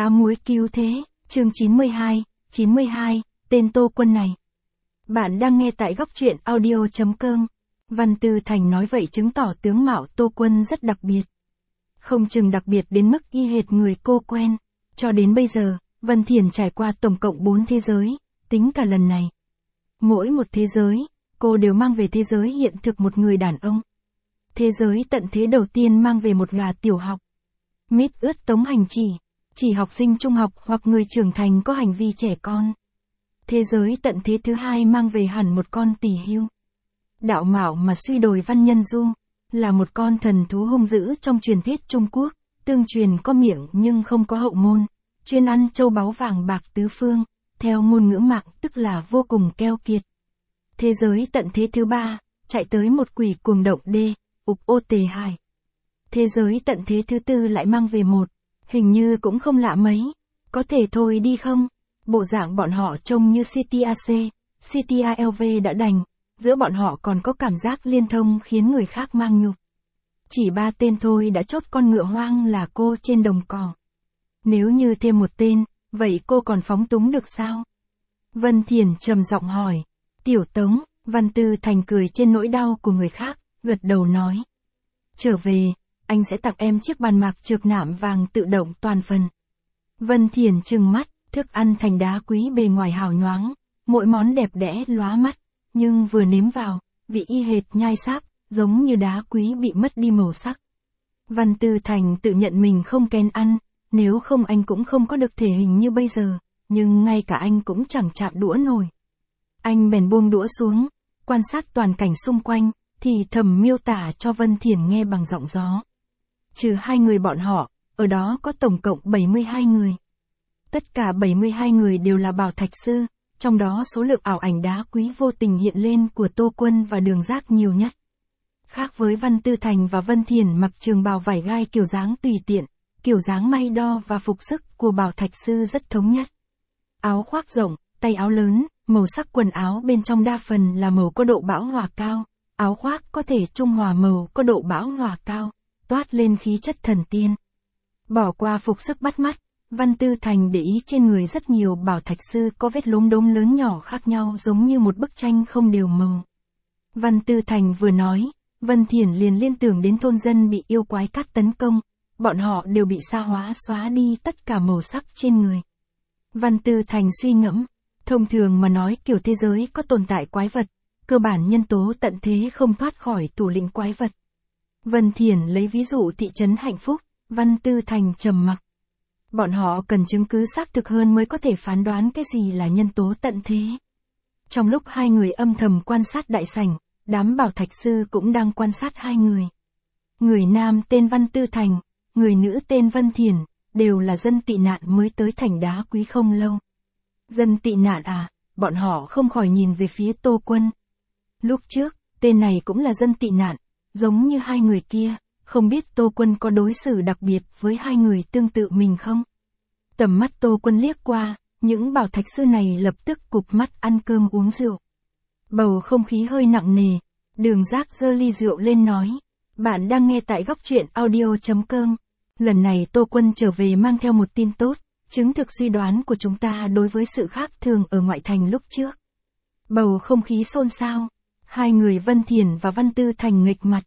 Cá muối cứu thế, chương 92, tên Tô Quân này. Bạn đang nghe tại góc truyện audio.com. Văn Tư Thành nói vậy chứng tỏ tướng mạo Tô Quân rất đặc biệt. Không chừng đặc biệt đến mức y hệt người cô quen. Cho đến bây giờ, Vân Thiển trải qua tổng cộng 4 thế giới, tính cả lần này. Mỗi một thế giới, cô đều mang về thế giới hiện thực một người đàn ông. Thế giới tận thế đầu tiên mang về một gà tiểu học. Mít ướt tống hành chỉ học sinh trung học hoặc người trưởng thành có hành vi trẻ con. Thế giới tận thế thứ hai mang về hẳn một con tỳ hưu. Đạo mạo mà suy đồi Văn Nhân Du, là một con thần thú hung dữ trong truyền thuyết Trung Quốc, tương truyền có miệng nhưng không có hậu môn, chuyên ăn châu báu vàng bạc tứ phương, theo ngôn ngữ mạng tức là vô cùng keo kiệt. Thế giới tận thế thứ ba, chạy tới một quỷ cuồng động đê, ục ô tề hải. Thế giới tận thế thứ tư lại mang về một, hình như cũng không lạ mấy, có thể thôi đi không? Bộ dạng bọn họ trông như CTAC, CTALV đã đành, giữa bọn họ còn có cảm giác liên thông khiến người khác mang nhục. Chỉ 3 tên thôi đã chốt con ngựa hoang là cô trên đồng cỏ. Nếu như thêm một tên, vậy cô còn phóng túng được sao? Vân Thiển trầm giọng hỏi. Tiểu Tống, Văn Tư Thành cười trên nỗi đau của người khác, gật đầu nói. Trở về, anh sẽ tặng em chiếc bàn mạc trược nạm vàng tự động toàn phần. Vân Thiển trừng mắt, thức ăn thành đá quý bề ngoài hào nhoáng, mỗi món đẹp đẽ lóa mắt, nhưng vừa nếm vào, vị y hệt nhai sáp, giống như đá quý bị mất đi màu sắc. Văn Tư Thành tự nhận mình không kén ăn, nếu không anh cũng không có được thể hình như bây giờ, nhưng ngay cả anh cũng chẳng chạm đũa nổi. Anh bèn buông đũa xuống, quan sát toàn cảnh xung quanh, thì thầm miêu tả cho Vân Thiển nghe bằng giọng gió. Trừ 2 người bọn họ, ở đó có tổng cộng 72 người. Tất cả 72 người đều là bảo thạch sư, trong đó số lượng ảo ảnh đá quý vô tình hiện lên của Tô Quân và Đường Giác nhiều nhất. Khác với Văn Tư Thành và Vân Thiển mặc trường bào vải gai kiểu dáng tùy tiện, kiểu dáng may đo và phục sức của bảo thạch sư rất thống nhất. Áo khoác rộng, tay áo lớn, màu sắc quần áo bên trong đa phần là màu có độ bão hòa cao, áo khoác có thể trung hòa màu có độ bão hòa cao, toát lên khí chất thần tiên. Bỏ qua phục sức bắt mắt, Văn Tư Thành để ý trên người rất nhiều bảo thạch sư có vết lốm đốm lớn nhỏ khác nhau giống như một bức tranh không đều màu. Văn Tư Thành vừa nói, Vân Thiển liền liên tưởng đến thôn dân bị yêu quái cát tấn công, bọn họ đều bị sa hóa xóa đi tất cả màu sắc trên người. Văn Tư Thành suy ngẫm, thông thường mà nói kiểu thế giới có tồn tại quái vật, cơ bản nhân tố tận thế không thoát khỏi thủ lĩnh quái vật. Vân Thiển lấy ví dụ thị trấn Hạnh Phúc, Văn Tư Thành trầm mặc. Bọn họ cần chứng cứ xác thực hơn mới có thể phán đoán cái gì là nhân tố tận thế. Trong lúc 2 người âm thầm quan sát đại sảnh, đám bảo thạch sư cũng đang quan sát 2 người. Người nam tên Văn Tư Thành, người nữ tên Vân Thiển, đều là dân tị nạn mới tới thành đá quý không lâu. Dân tị nạn à, bọn họ không khỏi nhìn về phía Tô Quân. Lúc trước, tên này cũng là dân tị nạn, giống như 2 người kia, không biết Tô Quân có đối xử đặc biệt với 2 người tương tự mình không? Tầm mắt Tô Quân liếc qua, những bảo thạch sư này lập tức cụp mắt ăn cơm uống rượu. Bầu không khí hơi nặng nề, Đường Giác giơ ly rượu lên nói. Bạn đang nghe tại góc truyện audio.com. Lần này Tô Quân trở về mang theo một tin tốt, chứng thực suy đoán của chúng ta đối với sự khác thường ở ngoại thành lúc trước. Bầu không khí xôn xao, 2 người Vân Thiển và Văn Tư Thành nghịch mặt.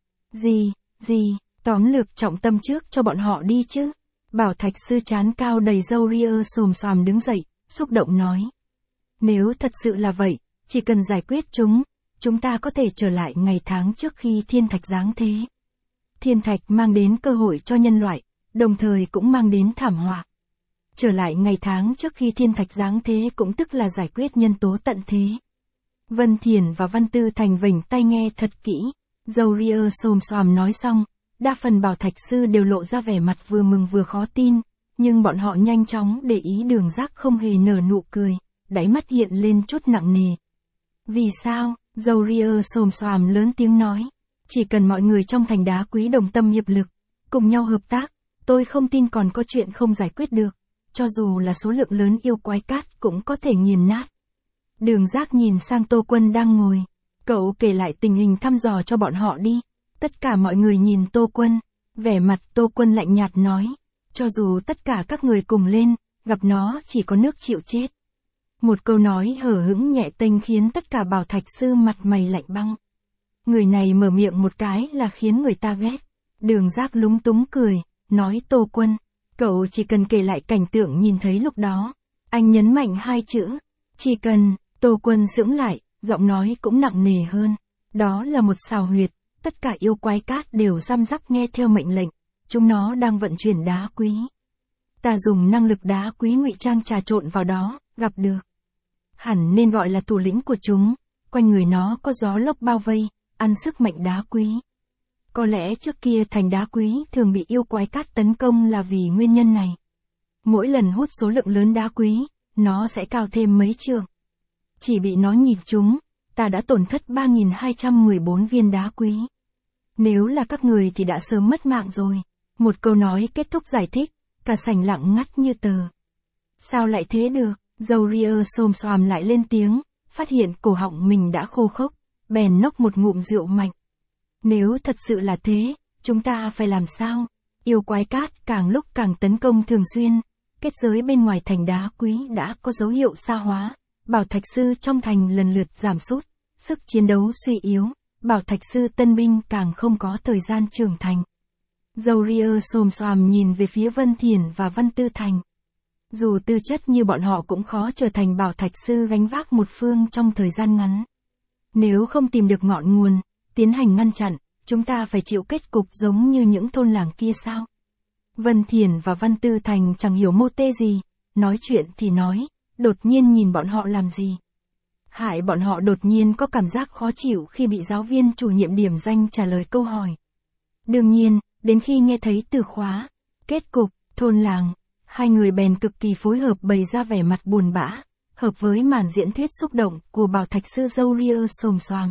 Gì, tóm lược trọng tâm trước cho bọn họ đi chứ. Bảo thạch sư trán cao đầy râu ria xồm xoàm đứng dậy, xúc động nói. Nếu thật sự là vậy, chỉ cần giải quyết chúng ta có thể trở lại ngày tháng trước khi thiên thạch giáng thế. Thiên thạch mang đến cơ hội cho nhân loại, đồng thời cũng mang đến thảm họa. Trở lại ngày tháng trước khi thiên thạch giáng thế cũng tức là giải quyết nhân tố tận thế. Vân Thiển và Văn Tư Thành vểnh tai nghe thật kỹ, râu ria xồm xoàm nói xong, đa phần bảo thạch sư đều lộ ra vẻ mặt vừa mừng vừa khó tin, nhưng bọn họ nhanh chóng để ý Đường Giác không hề nở nụ cười, đáy mắt hiện lên chút nặng nề. Vì sao? Râu ria xồm xoàm lớn tiếng nói. Chỉ cần mọi người trong thành đá quý đồng tâm hiệp lực, cùng nhau hợp tác, tôi không tin còn có chuyện không giải quyết được, cho dù là số lượng lớn yêu quái cát cũng có thể nghiền nát. Đường Giác nhìn sang Tô Quân đang ngồi. Cậu kể lại tình hình thăm dò cho bọn họ đi. Tất cả mọi người nhìn Tô Quân. Vẻ mặt Tô Quân lạnh nhạt nói. Cho dù tất cả các người cùng lên, gặp nó chỉ có nước chịu chết. Một câu nói hở hững nhẹ tênh khiến tất cả Bảo Thạch Sư mặt mày lạnh băng. Người này mở miệng một cái là khiến người ta ghét. Đường Giác lúng túng cười, nói Tô Quân, cậu chỉ cần kể lại cảnh tượng nhìn thấy lúc đó. Anh nhấn mạnh hai chữ, chỉ cần. Tô Quân sững lại, giọng nói cũng nặng nề hơn. Đó là một xào huyệt, tất cả yêu quái cát đều răm rắp nghe theo mệnh lệnh. Chúng nó đang vận chuyển đá quý. Ta dùng năng lực đá quý ngụy trang trà trộn vào đó, gặp được. Hẳn nên gọi là thủ lĩnh của chúng, quanh người nó có gió lốc bao vây, ăn sức mạnh đá quý. Có lẽ trước kia thành đá quý thường bị yêu quái cát tấn công là vì nguyên nhân này. Mỗi lần hút số lượng lớn đá quý, nó sẽ cao thêm mấy trượng. Chỉ bị nó nhịp trúng, ta đã tổn thất 3.214 viên đá quý. Nếu là các người thì đã sớm mất mạng rồi. Một câu nói kết thúc giải thích, cả sảnh lặng ngắt như tờ. Sao lại thế được? Zaurier xồm xoàm lại lên tiếng, phát hiện cổ họng mình đã khô khốc, bèn nốc một ngụm rượu mạnh. Nếu thật sự là thế, chúng ta phải làm sao? Yêu quái cát càng lúc càng tấn công thường xuyên, kết giới bên ngoài thành đá quý đã có dấu hiệu sa hóa, Bảo Thạch Sư trong thành lần lượt giảm sút, sức chiến đấu suy yếu, Bảo Thạch Sư tân binh càng không có thời gian trưởng thành. Zaurier xồm xoàm nhìn về phía Vân Thiền và Văn Tư Thành. Dù tư chất như bọn họ cũng khó trở thành Bảo Thạch Sư gánh vác một phương trong thời gian ngắn. Nếu không tìm được ngọn nguồn, tiến hành ngăn chặn, chúng ta phải chịu kết cục giống như những thôn làng kia sao? Vân Thiền và Văn Tư Thành chẳng hiểu mô tê gì, nói chuyện thì nói, đột nhiên nhìn bọn họ làm gì. Hại bọn họ đột nhiên có cảm giác khó chịu khi bị giáo viên chủ nhiệm điểm danh trả lời câu hỏi. Đương nhiên, đến khi nghe thấy từ khóa, kết cục, thôn làng, hai người bèn cực kỳ phối hợp bày ra vẻ mặt buồn bã, hợp với màn diễn thuyết xúc động của Bảo Thạch Sư Zaurier xồm xoàm.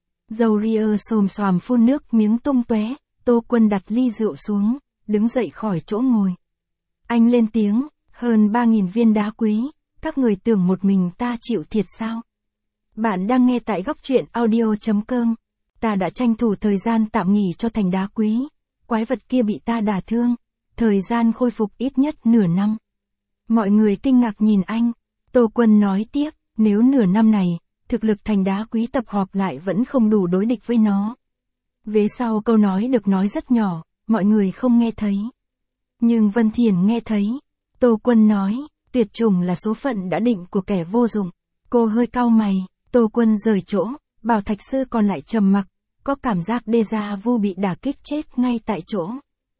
Zaurier xồm xoàm phun nước miếng tung tóe, Tô Quân đặt ly rượu xuống, đứng dậy khỏi chỗ ngồi. Anh lên tiếng, hơn 3.000 viên đá quý, các người tưởng một mình ta chịu thiệt sao? Bạn đang nghe tại góc truyện audio.com. Ta đã tranh thủ thời gian tạm nghỉ cho thành đá quý. Quái vật kia bị ta đả thương. Thời gian khôi phục ít nhất nửa năm. Mọi người kinh ngạc nhìn anh. Tô Quân nói tiếp, nếu nửa năm này, thực lực thành đá quý tập họp lại vẫn không đủ đối địch với nó. Vế sau câu nói được nói rất nhỏ, mọi người không nghe thấy. Nhưng Vân Thiền nghe thấy. Tô Quân nói, tuyệt chủng là số phận đã định của kẻ vô dụng. Cô hơi cau mày, Tô Quân rời chỗ, Bảo Thạch Sư còn lại trầm mặc, có cảm giác déjà vu bị đả kích chết ngay tại chỗ.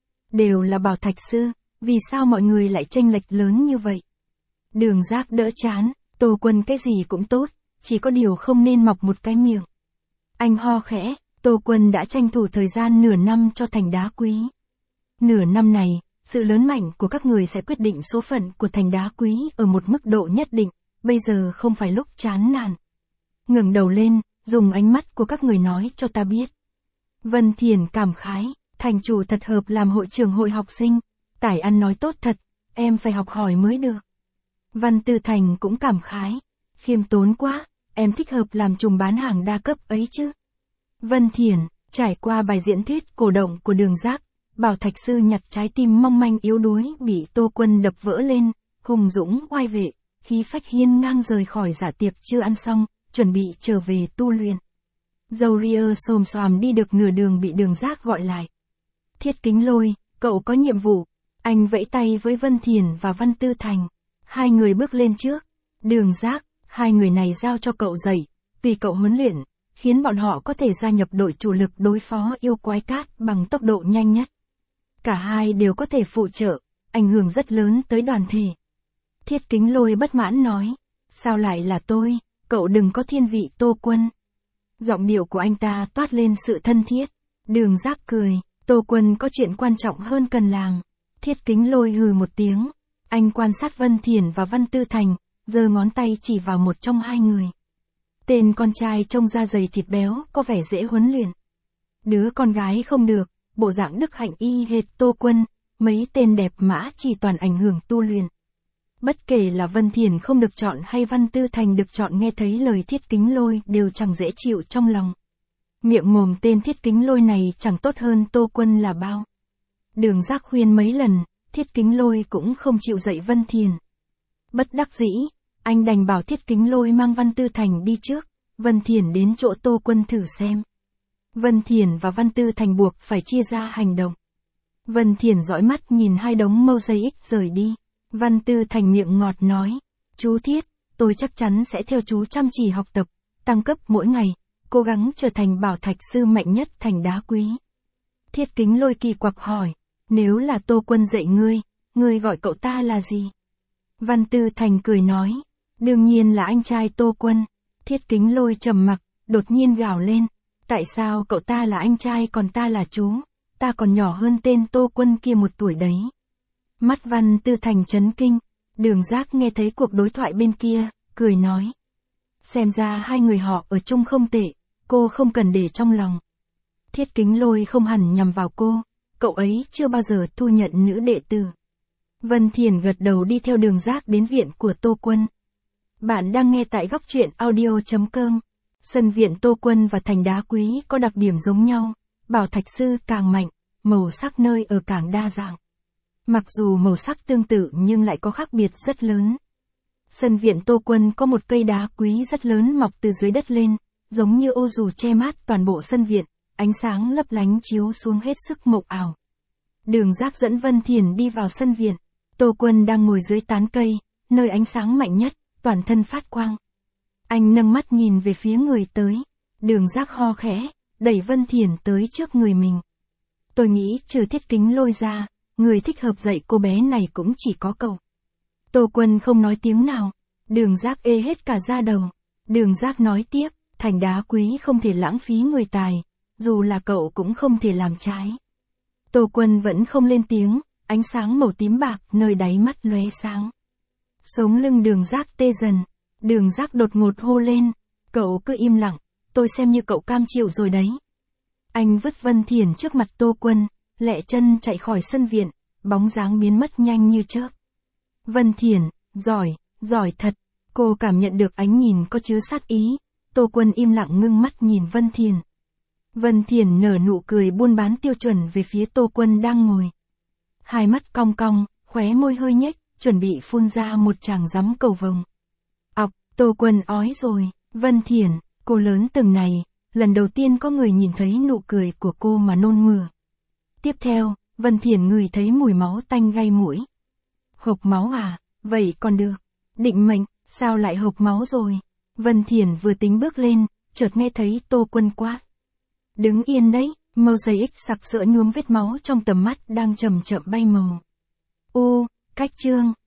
Đều là Bảo Thạch Sư, vì sao mọi người lại chênh lệch lớn như vậy? Đường Giác đỡ chán, Tô Quân cái gì cũng tốt, chỉ có điều không nên mọc một cái miệng. Anh ho khẽ, Tô Quân đã tranh thủ thời gian nửa năm cho thành đá quý. Nửa năm này, sự lớn mạnh của các người sẽ quyết định số phận của thành đá quý ở một mức độ nhất định, bây giờ không phải lúc chán nản. Ngẩng đầu lên, dùng ánh mắt của các người nói cho ta biết. Vân Thiền cảm khái, thành chủ thật hợp làm hội trưởng hội học sinh, Tải ăn nói tốt thật, em phải học hỏi mới được. Văn Tư Thành cũng cảm khái, khiêm tốn quá, em thích hợp làm trùm bán hàng đa cấp ấy chứ. Vân Thiền, trải qua bài diễn thuyết cổ động của Đường Giác, Bảo Thạch Sư nhặt trái tim mong manh yếu đuối bị Tô Quân đập vỡ lên, hùng dũng oai vệ, khí phách hiên ngang rời khỏi dạ tiệc chưa ăn xong, chuẩn bị trở về tu luyện. Zaurier xồm xoàm đi được nửa đường bị Đường Giác gọi lại. Thiết Kính Lôi, cậu có nhiệm vụ. Anh vẫy tay với Vân Thiền và Văn Tư Thành. Hai người bước lên trước. Đường Giác, hai người này giao cho cậu dạy, tùy cậu huấn luyện, khiến bọn họ có thể gia nhập đội chủ lực đối phó yêu quái cát bằng tốc độ nhanh nhất. Cả hai đều có thể phụ trợ, ảnh hưởng rất lớn tới đoàn thể. Thiết Kính Lôi bất mãn nói, sao lại là tôi, cậu đừng có thiên vị Tô Quân. Giọng điệu của anh ta toát lên sự thân thiết. Đường Giác cười, Tô Quân có chuyện quan trọng hơn cần làm. Thiết Kính Lôi hừ một tiếng. Anh quan sát Vân Thiền và Văn Tư Thành, giơ ngón tay chỉ vào một trong hai người. Tên con trai trông da dày thịt béo, có vẻ dễ huấn luyện. Đứa con gái không được, bộ dạng đức hạnh y hệt Tô Quân, mấy tên đẹp mã chỉ toàn ảnh hưởng tu luyện. Bất kể là Vân Thiền không được chọn hay Văn Tư Thành được chọn nghe thấy lời Thiết Kính Lôi đều chẳng dễ chịu trong lòng. Miệng mồm tên Thiết Kính Lôi này chẳng tốt hơn Tô Quân là bao. Đường Giác khuyên mấy lần, Thiết Kính Lôi cũng không chịu dạy Vân Thiền. Bất đắc dĩ, anh đành bảo Thiết Kính Lôi mang Văn Tư Thành đi trước, Vân Thiển đến chỗ Tô Quân thử xem. Vân Thiển và Văn Tư Thành buộc phải chia ra hành động. Vân Thiển dõi mắt nhìn hai đống mosaic rời đi. Văn Tư Thành miệng ngọt nói, chú Thiết, tôi chắc chắn sẽ theo chú chăm chỉ học tập, tăng cấp mỗi ngày, cố gắng trở thành bảo thạch sư mạnh nhất thành đá quý. Thiết Kính Lôi kỳ quặc hỏi, nếu là Tô Quân dạy ngươi gọi cậu ta là gì? Văn Tư Thành cười nói, đương nhiên là anh trai Tô Quân. Thiết Kính Lôi trầm mặc, đột nhiên gào lên, tại sao cậu ta là anh trai còn ta là chú, ta còn nhỏ hơn tên Tô Quân kia 1 tuổi đấy. Mắt Văn Tư Thành chấn kinh, Đường Giác nghe thấy cuộc đối thoại bên kia, cười nói. Xem ra hai người họ ở chung không tệ, cô không cần để trong lòng. Thiết Kính Lôi không hẳn nhằm vào cô, cậu ấy chưa bao giờ thu nhận nữ đệ tử. Vân Thiển gật đầu đi theo Đường Giác đến viện của Tô Quân. Bạn đang nghe tại góc truyện audio.com. Sân viện Tô Quân và thành đá quý có đặc điểm giống nhau, bảo thạch sư càng mạnh, màu sắc nơi ở càng đa dạng. Mặc dù màu sắc tương tự nhưng lại có khác biệt rất lớn. Sân viện Tô Quân có một cây đá quý rất lớn mọc từ dưới đất lên, giống như ô dù che mát toàn bộ sân viện, ánh sáng lấp lánh chiếu xuống hết sức mộng ảo. Đường Giác dẫn Vân Thiển đi vào sân viện. Tô Quân đang ngồi dưới tán cây, nơi ánh sáng mạnh nhất, toàn thân phát quang. Anh nâng mắt nhìn về phía người tới. Đường Giác ho khẽ, đẩy Vân Thiển tới trước người mình. Tôi nghĩ trừ Thiết Kính Lôi ra, người thích hợp dạy cô bé này cũng chỉ có cậu. Tô Quân không nói tiếng nào. Đường Giác ê hết cả da đầu. Đường Giác nói tiếp, thành đá quý không thể lãng phí người tài, dù là cậu cũng không thể làm trái. Tô Quân vẫn không lên tiếng, ánh sáng màu tím bạc nơi đáy mắt lóe sáng. Sống lưng Đường Giác tê dần. Đường Giác đột ngột hô lên, cậu cứ im lặng, tôi xem như cậu cam chịu rồi đấy. Anh vứt Vân Thiển trước mặt Tô Quân, lẹ chân chạy khỏi sân viện, bóng dáng biến mất nhanh như chớp. Vân Thiển, giỏi thật, cô cảm nhận được ánh nhìn có chứa sát ý. Tô Quân im lặng ngưng mắt nhìn Vân Thiển. Vân Thiển nở nụ cười buôn bán tiêu chuẩn về phía Tô Quân đang ngồi. Hai mắt cong cong, khóe môi hơi nhếch, chuẩn bị phun ra một tràng giấm cầu vồng. Ọc, Tô Quân ói rồi, Vân Thiển, cô lớn từng này, lần đầu tiên có người nhìn thấy nụ cười của cô mà nôn mửa. Tiếp theo, Vân Thiển ngửi thấy mùi máu tanh gây mũi. Hộc máu à, vậy còn được. Định mệnh, sao lại hộc máu rồi? Vân Thiển vừa tính bước lên, chợt nghe thấy Tô Quân quát. Đứng yên đấy, mosaic sặc sỡ nhuốm vết máu trong tầm mắt đang chậm chậm bay màu. Ô, cách chương.